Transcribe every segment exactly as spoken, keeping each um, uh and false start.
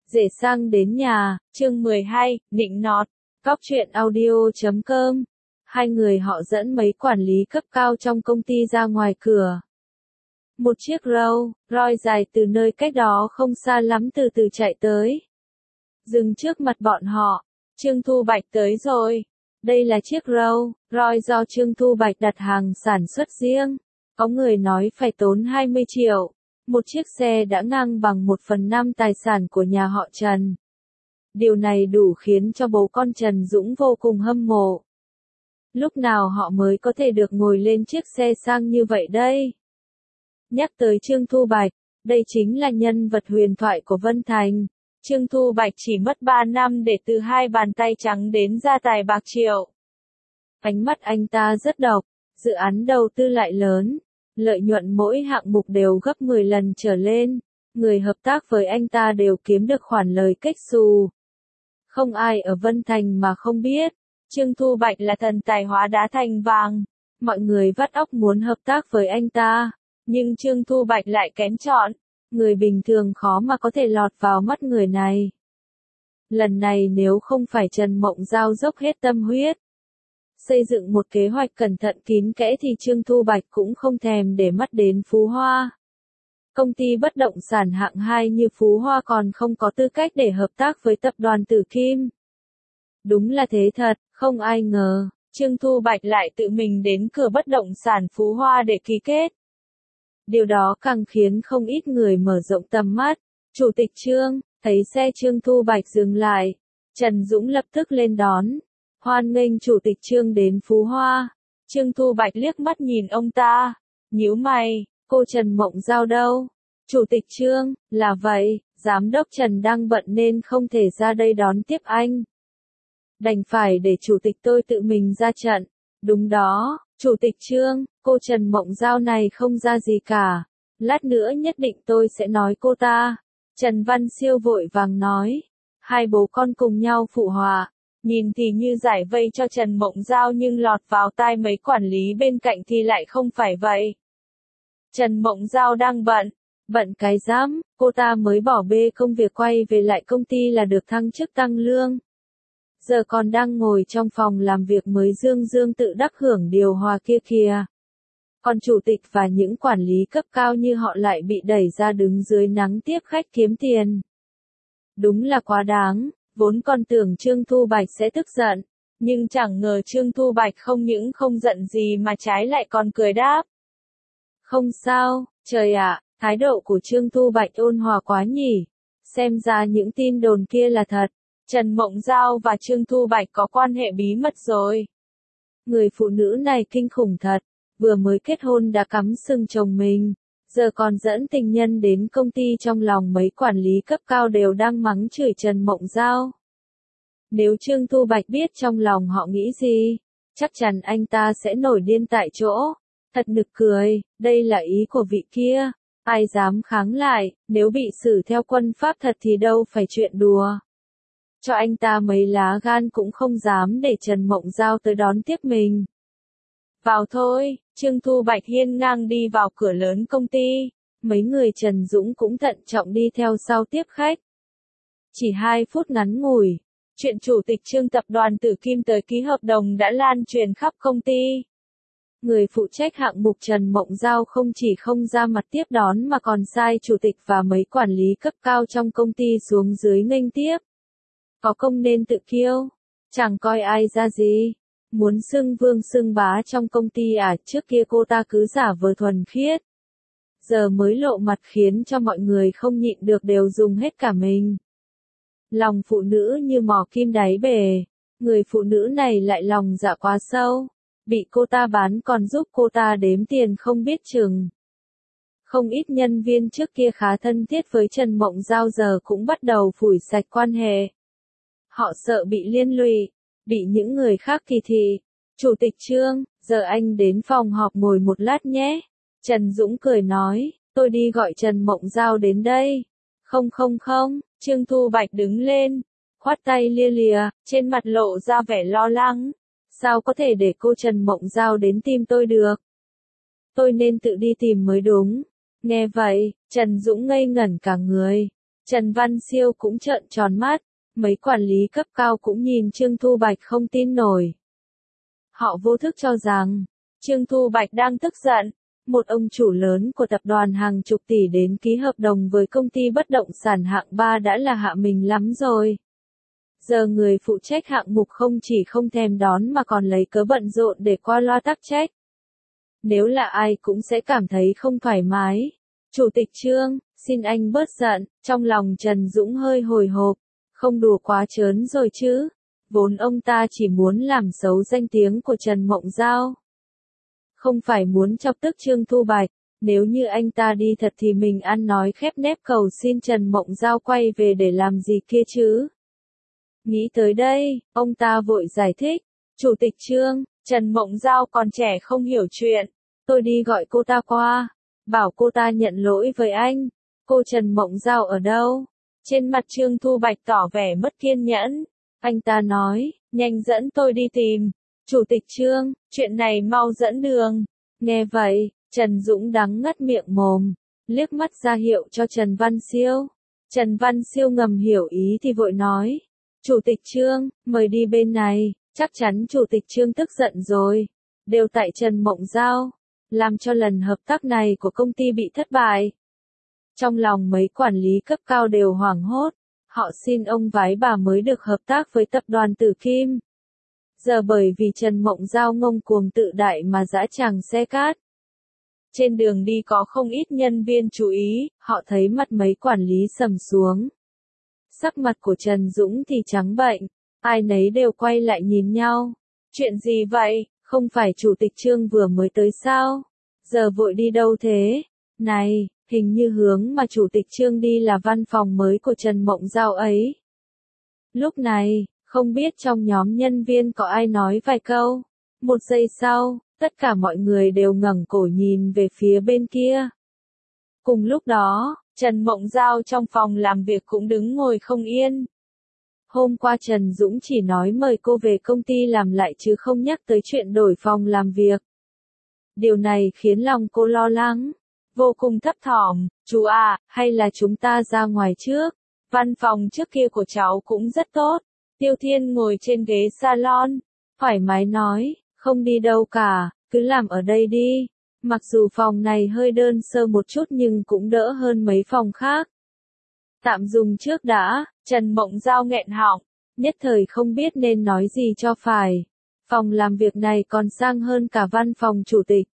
Rể sang đến nhà, chương mười hai, nịnh nọt, Cóc truyện audio chấm com. Hai người họ dẫn mấy quản lý cấp cao trong công ty ra ngoài cửa. Một chiếc Rolls Royce dài từ nơi cách đó không xa lắm từ từ chạy tới. Dừng trước mặt bọn họ. Trương Thu Bạch tới rồi. Đây là chiếc Rolls Royce do Trương Thu Bạch đặt hàng sản xuất riêng. Có người nói phải tốn hai mươi triệu. Một chiếc xe đã ngang bằng một phần năm tài sản của nhà họ Trần. Điều này đủ khiến cho bố con Trần Dũng vô cùng hâm mộ. Lúc nào họ mới có thể được ngồi lên chiếc xe sang như vậy đây? Nhắc tới Trương Thu Bạch, đây chính là nhân vật huyền thoại của Vân Thành. Trương Thu Bạch chỉ mất ba năm để từ hai bàn tay trắng đến gia tài bạc triệu. Ánh mắt anh ta rất độc, dự án đầu tư lại lớn. Lợi nhuận mỗi hạng mục đều gấp mười lần trở lên, người hợp tác với anh ta đều kiếm được khoản lời kếch xù. Không ai ở Vân Thành mà không biết, Trương Thu Bạch là thần tài hóa đá thành vàng, mọi người vắt óc muốn hợp tác với anh ta, nhưng Trương Thu Bạch lại kén chọn, người bình thường khó mà có thể lọt vào mắt người này. Lần này nếu không phải Trần Mộng Giao dốc hết tâm huyết, xây dựng một kế hoạch cẩn thận kín kẽ thì Trương Thu Bạch cũng không thèm để mắt đến Phú Hoa. Công ty bất động sản hạng hai như Phú Hoa còn không có tư cách để hợp tác với tập đoàn Tử Kim. Đúng là thế thật, không ai ngờ, Trương Thu Bạch lại tự mình đến cửa bất động sản Phú Hoa để ký kết. Điều đó càng khiến không ít người mở rộng tầm mắt. Chủ tịch Trương, thấy xe Trương Thu Bạch dừng lại, Trần Dũng lập tức lên đón. Hoan nghênh Chủ tịch Trương đến Phú Hoa. Trương Thu Bạch liếc mắt nhìn ông ta, nhíu mày, cô Trần Mộng Giao đâu? Chủ tịch Trương, là vậy, giám đốc Trần đang bận nên không thể ra đây đón tiếp anh. Đành phải để chủ tịch tôi tự mình ra trận. Đúng đó, Chủ tịch Trương, cô Trần Mộng Giao này không ra gì cả. Lát nữa nhất định tôi sẽ nói cô ta. Trần Văn Siêu vội vàng nói. Hai bố con cùng nhau phụ họa. Nhìn thì như giải vây cho Trần Mộng Giao nhưng lọt vào tai mấy quản lý bên cạnh thì lại không phải vậy. Trần Mộng Giao đang bận, bận cái giám, cô ta mới bỏ bê công việc quay về lại công ty là được thăng chức tăng lương. Giờ còn đang ngồi trong phòng làm việc mới dương dương tự đắc hưởng điều hòa kia kìa. Còn chủ tịch và những quản lý cấp cao như họ lại bị đẩy ra đứng dưới nắng tiếp khách kiếm tiền. Đúng là quá đáng. Vốn còn tưởng Trương Thu Bạch sẽ tức giận, nhưng chẳng ngờ Trương Thu Bạch không những không giận gì mà trái lại còn cười đáp. Không sao, trời ạ, thái độ của Trương Thu Bạch ôn hòa quá nhỉ, xem ra những tin đồn kia là thật, Trần Mộng Giao và Trương Thu Bạch có quan hệ bí mật rồi. Người phụ nữ này kinh khủng thật, vừa mới kết hôn đã cắm sừng chồng mình. Giờ còn dẫn tình nhân đến công ty, trong lòng mấy quản lý cấp cao đều đang mắng chửi Trần Mộng Giao. Nếu Trương Thu Bạch biết trong lòng họ nghĩ gì, chắc chắn anh ta sẽ nổi điên tại chỗ. Thật nực cười, đây là ý của vị kia, ai dám kháng lại, nếu bị xử theo quân pháp thật thì đâu phải chuyện đùa. Cho anh ta mấy lá gan cũng không dám để Trần Mộng Giao tới đón tiếp mình. Vào thôi, Trương Thu Bạch hiên ngang đi vào cửa lớn công ty, mấy người Trần Dũng cũng thận trọng đi theo sau tiếp khách. Chỉ hai phút ngắn ngủi, chuyện Chủ tịch Trương tập đoàn Tử Kim tới ký hợp đồng đã lan truyền khắp công ty. Người phụ trách hạng mục Trần Mộng Giao không chỉ không ra mặt tiếp đón mà còn sai Chủ tịch và mấy quản lý cấp cao trong công ty xuống dưới nghênh tiếp. Có công nên tự kiêu, chẳng coi ai ra gì. Muốn xưng vương xưng bá trong công ty à, trước kia cô ta cứ giả vờ thuần khiết. Giờ mới lộ mặt khiến cho mọi người không nhịn được đều dùng hết cả mình. Lòng phụ nữ như mỏ kim đáy bể, người phụ nữ này lại lòng dạ quá sâu, bị cô ta bán còn giúp cô ta đếm tiền không biết chừng. Không ít nhân viên trước kia khá thân thiết với Trần Mộng Giao giờ cũng bắt đầu phủi sạch quan hệ. Họ sợ bị liên lụy, bị những người khác kỳ thị. Chủ tịch Trương, giờ anh đến phòng họp ngồi một lát nhé. Trần Dũng cười nói, tôi đi gọi Trần Mộng Giao đến đây. Không không không, Trương Thu Bạch đứng lên, khoát tay lia lìa, trên mặt lộ ra vẻ lo lắng. Sao có thể để cô Trần Mộng Giao đến tìm tôi được? Tôi nên tự đi tìm mới đúng. Nghe vậy, Trần Dũng ngây ngẩn cả người. Trần Văn Siêu cũng trợn tròn mắt, mấy quản lý cấp cao cũng nhìn Trương Thu Bạch không tin nổi. Họ vô thức cho rằng, Trương Thu Bạch đang tức giận, một ông chủ lớn của tập đoàn hàng chục tỷ đến ký hợp đồng với công ty bất động sản hạng ba đã là hạ mình lắm rồi. Giờ người phụ trách hạng mục không chỉ không thèm đón mà còn lấy cớ bận rộn để qua loa tắc trách. Nếu là ai cũng sẽ cảm thấy không thoải mái. Chủ tịch Trương, xin anh bớt giận, trong lòng Trần Dũng hơi hồi hộp, không đùa quá trớn rồi chứ. Vốn ông ta chỉ muốn làm xấu danh tiếng của Trần Mộng Giao. Không phải muốn chọc tức Trương Thu Bạch, nếu như anh ta đi thật thì mình ăn nói khép nép cầu xin Trần Mộng Giao quay về để làm gì kia chứ. Nghĩ tới đây, ông ta vội giải thích, Chủ tịch Trương, Trần Mộng Giao còn trẻ không hiểu chuyện, tôi đi gọi cô ta qua, bảo cô ta nhận lỗi với anh. Cô Trần Mộng Giao ở đâu? Trên mặt Trương Thu Bạch tỏ vẻ mất kiên nhẫn, anh ta nói, nhanh dẫn tôi đi tìm. Chủ tịch Trương, chuyện này mau dẫn đường. Nghe vậy, Trần Dũng đắng ngắt miệng mồm, liếc mắt ra hiệu cho Trần Văn Siêu. Trần Văn Siêu ngầm hiểu ý thì vội nói, Chủ tịch Trương, mời đi bên này, chắc chắn Chủ tịch Trương tức giận rồi. Đều tại Trần Mộng Giao, làm cho lần hợp tác này của công ty bị thất bại. Trong lòng mấy quản lý cấp cao đều hoảng hốt, họ xin ông vái bà mới được hợp tác với tập đoàn Tử Kim. Giờ bởi vì Trần Mộng Giao ngông cuồng tự đại mà dã tràng xe cát. Trên đường đi có không ít nhân viên chú ý, họ thấy mặt mấy quản lý sầm xuống. Sắc mặt của Trần Dũng thì trắng bệnh, ai nấy đều quay lại nhìn nhau. Chuyện gì vậy, không phải Chủ tịch Trương vừa mới tới sao? Giờ vội đi đâu thế? Này, hình như hướng mà Chủ tịch Trương đi là văn phòng mới của Trần Mộng Giao ấy. Lúc này, không biết trong nhóm nhân viên có ai nói vài câu. Một giây sau, tất cả mọi người đều ngẩng cổ nhìn về phía bên kia. Cùng lúc đó, Trần Mộng Giao trong phòng làm việc cũng đứng ngồi không yên. Hôm qua Trần Dũng chỉ nói mời cô về công ty làm lại chứ không nhắc tới chuyện đổi phòng làm việc. Điều này khiến lòng cô lo lắng, vô cùng thấp thỏm. Chú à, hay là chúng ta ra ngoài trước? Văn phòng trước kia của cháu cũng rất tốt. Tiêu Thiên ngồi trên ghế salon, thoải mái nói, không đi đâu cả, cứ làm ở đây đi. Mặc dù phòng này hơi đơn sơ một chút nhưng cũng đỡ hơn mấy phòng khác. Tạm dùng trước đã, Trần Mộng Giao nghẹn họng, nhất thời không biết nên nói gì cho phải. Phòng làm việc này còn sang hơn cả văn phòng chủ tịch.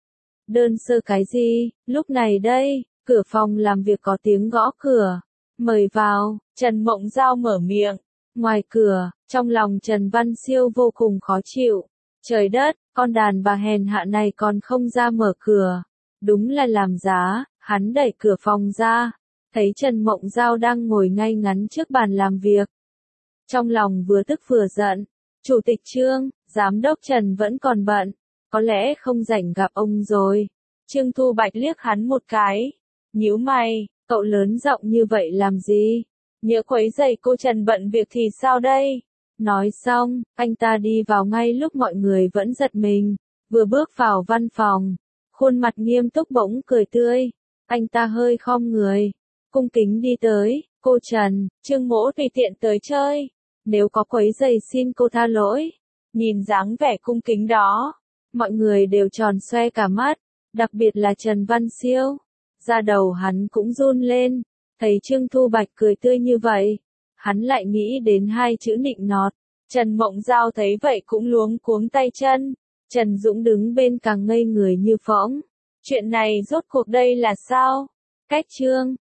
Đơn sơ cái gì, lúc này đây, cửa phòng làm việc có tiếng gõ cửa. Mời vào, Trần Mộng Giao mở miệng. Ngoài cửa, trong lòng Trần Văn Siêu vô cùng khó chịu. Trời đất, con đàn bà hèn hạ này còn không ra mở cửa. Đúng là làm giá, hắn đẩy cửa phòng ra. Thấy Trần Mộng Giao đang ngồi ngay ngắn trước bàn làm việc. Trong lòng vừa tức vừa giận. Chủ tịch Trương, giám đốc Trần vẫn còn bận. Có lẽ không rảnh gặp ông rồi. Trương Thu Bạch liếc hắn một cái. Nhíu mày, cậu lớn giọng như vậy làm gì? Nhớ quấy rầy cô Trần bận việc thì sao đây? Nói xong, anh ta đi vào ngay lúc mọi người vẫn giật mình. Vừa bước vào văn phòng, khuôn mặt nghiêm túc bỗng cười tươi. Anh ta hơi khom người, cung kính đi tới. Cô Trần, Trương Mỗ tùy tiện tới chơi. Nếu có quấy rầy xin cô tha lỗi. Nhìn dáng vẻ cung kính đó, mọi người đều tròn xoe cả mắt. Đặc biệt là Trần Văn Siêu. Da đầu hắn cũng run lên. Thấy Trương Thu Bạch cười tươi như vậy, hắn lại nghĩ đến hai chữ nịnh nọt. Trần Mộng Giao thấy vậy cũng luống cuống tay chân. Trần Dũng đứng bên càng ngây người như phỗng. Chuyện này rốt cuộc đây là sao? Cách Trương,